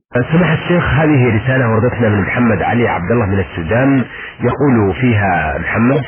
سماحة الشيخ، هذه رسالة وردتنا من محمد علي عبد الله من السودان. يقول فيها محمد: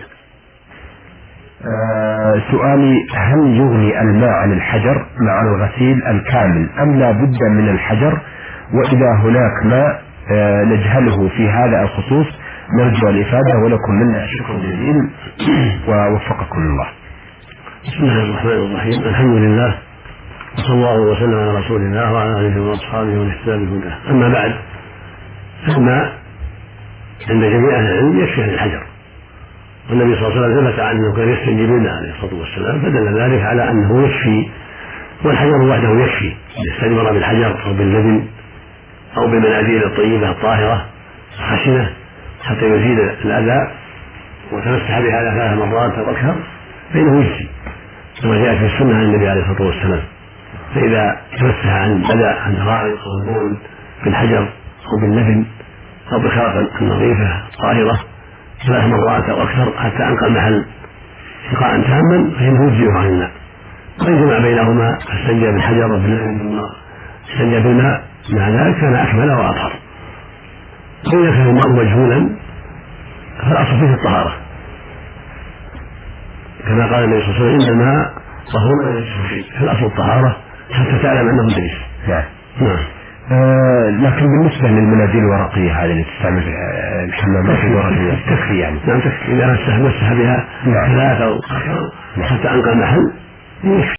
سؤالي: هل يغني الماء عن الحجر مع الغسيل الكامل أم لا بد من الحجر؟ وإذا هناك ماء نجهله في هذا الخصوص نرجو الإفادة، ولكم منا شكر جزيل ووفقكم الله. بسم الله الرحمن الرحيم. الحمد لله، وصلى الله وسلم على رسول الله وعلى آله وأصحابه ومن اهتدى بهداه. أما بعد، فالماء عند جميع أهل العلم يكفي عن الحجر، والنبي صلى الله عليه وسلم ثبت عنه كان يستنجي بالماء عليه الصلاة والسلام، فدل ذلك على أنه يكفي، والحجر وحده يكفي. يستجمر بالحجر أو باللبن أو بالمناديل الطيبة الطاهرة الخشنة حتى يزيد الأذى وتمسح بها 3 مرات أو أكثر فإنه يجزي، كما جاء في السنة عن النبي عليه الصلاة والسلام. فإذا تمسح عن الأذى عن الغائط أو البول بالحجر أو باللبن أو بخرقة نظيفة طاهرة 3 مرات أو أكثر حتى أنقى المحل انقاء تاما فإنه يجزئه عن الماء. وإن جمع بينهما استنجى بالحجر وباللبن ثم استنجى بالماء مع ذلك كان أكمل وأطهر. وإذا كان الماء مجهولا فالأصل فيه الطهارة، كما قال النبي صلى الله عليه وسلم: إن الماء طهور لا ينجسه شيء. فالأصل الطهارة حتى تعلم أنه نجس. نعم. لكن بالنسبة للمناديل الورقية هذه اللي تستعمل في الحمامات الورقية تكفي يعني؟ نعم تكفي، إذا مسح بها 3 أو أكثر حتى أنقى المحل يكفي.